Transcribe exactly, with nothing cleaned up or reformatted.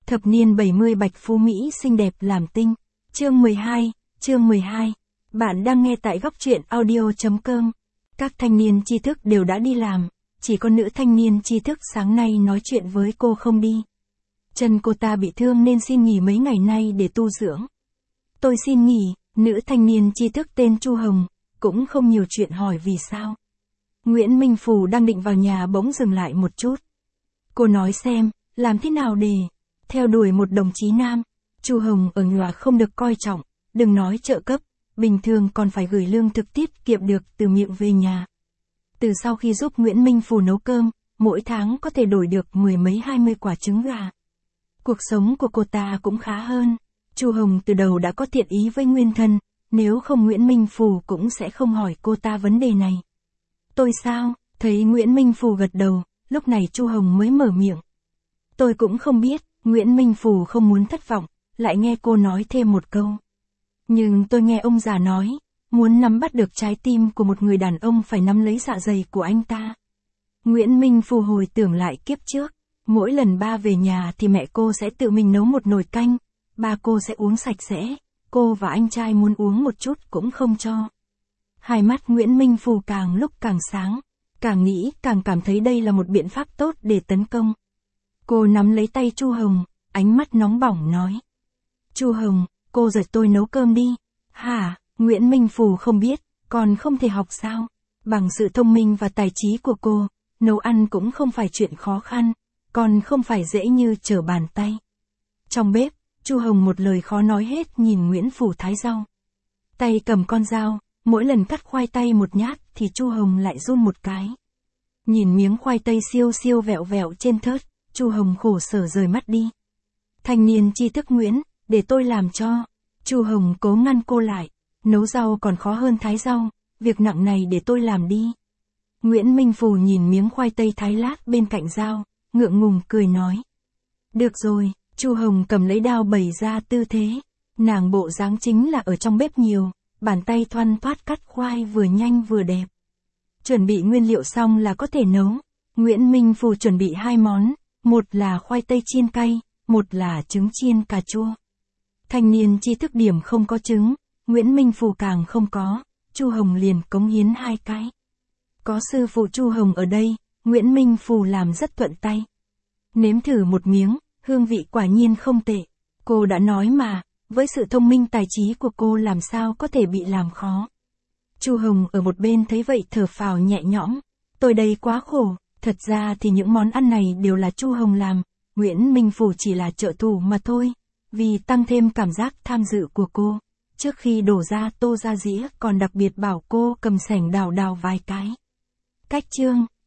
Thập niên bảy mươi Bạch Phú Mỹ xinh đẹp làm tinh. Chương mười hai, chương mười hai. Bạn đang nghe tại góc truyện audio chấm com. Các thanh niên tri thức đều đã đi làm, chỉ có nữ thanh niên tri thức sáng nay nói chuyện với cô không đi. Chân cô ta bị thương nên xin nghỉ mấy ngày nay để tu dưỡng. Tôi xin nghỉ, nữ thanh niên tri thức tên Chu Hồng, cũng không nhiều chuyện hỏi vì sao. Nguyễn Minh Phù đang định vào nhà bỗng dừng lại một chút. Cô nói xem, làm thế nào để theo đuổi một đồng chí nam. Chu Hồng ở nhòa không được coi trọng, đừng nói trợ cấp, bình thường còn phải gửi lương thực tiết kiệm được từ miệng về nhà. Từ sau khi giúp Nguyễn Minh Phù nấu cơm, mỗi tháng có thể đổi được mười mấy hai mươi quả trứng gà. Cuộc sống của cô ta cũng khá hơn. Chu Hồng từ đầu đã có thiện ý với Nguyên Thân, nếu không Nguyễn Minh Phù cũng sẽ không hỏi cô ta vấn đề này. Tôi sao? Thấy Nguyễn Minh Phù gật đầu, lúc này Chu Hồng mới mở miệng. Tôi cũng không biết. Nguyễn Minh Phù không muốn thất vọng, lại nghe cô nói thêm một câu. Nhưng tôi nghe ông già nói, muốn nắm bắt được trái tim của một người đàn ông phải nắm lấy dạ dày của anh ta. Nguyễn Minh Phù hồi tưởng lại kiếp trước, mỗi lần ba về nhà thì mẹ cô sẽ tự mình nấu một nồi canh, ba cô sẽ uống sạch sẽ, cô và anh trai muốn uống một chút cũng không cho. Hai mắt Nguyễn Minh Phù càng lúc càng sáng, càng nghĩ càng cảm thấy đây là một biện pháp tốt để tấn công. Cô nắm lấy tay Chu Hồng, ánh mắt nóng bỏng nói. Chu Hồng, cô dạy tôi nấu cơm đi. Hả? Nguyễn Minh Phù không biết, còn không thể học sao? Bằng sự thông minh và tài trí của cô, nấu ăn cũng không phải chuyện khó khăn, còn không phải dễ như trở bàn tay. Trong bếp, Chu Hồng một lời khó nói hết nhìn Nguyễn Phù thái rau. Tay cầm con dao, mỗi lần cắt khoai tây một nhát thì Chu Hồng lại run một cái. Nhìn miếng khoai tây siêu siêu vẹo vẹo trên thớt, Chu Hồng khổ sở rời mắt đi. Thanh niên tri thức Nguyễn, để tôi làm cho. Chu Hồng cố ngăn cô lại. Nấu rau còn khó hơn thái rau, việc nặng này để tôi làm đi. Nguyễn Minh Phù nhìn miếng khoai tây thái lát bên cạnh dao, ngượng ngùng cười nói. Được rồi, Chu Hồng cầm lấy đao bày ra tư thế. Nàng bộ dáng chính là ở trong bếp nhiều, bàn tay thoăn thoắt cắt khoai vừa nhanh vừa đẹp. Chuẩn bị nguyên liệu xong là có thể nấu. Nguyễn Minh Phù chuẩn bị hai món. Một là khoai tây chiên cay, một là trứng chiên cà chua. Thanh niên tri thức điểm không có trứng, Nguyễn Minh Phù càng không có, Chu Hồng liền cống hiến hai cái. Có sư phụ Chu Hồng ở đây, Nguyễn Minh Phù làm rất thuận tay. Nếm thử một miếng, hương vị quả nhiên không tệ. Cô đã nói mà, với sự thông minh tài trí của cô làm sao có thể bị làm khó. Chu Hồng ở một bên thấy vậy thở phào nhẹ nhõm. Tôi đây quá khổ. Thật ra thì những món ăn này đều là Chu Hồng làm, Nguyễn Minh Phù chỉ là trợ thủ mà thôi, vì tăng thêm cảm giác tham dự của cô. Trước khi đổ ra tô ra dĩa còn đặc biệt bảo cô cầm sẻng đào đào vài cái. Cách chương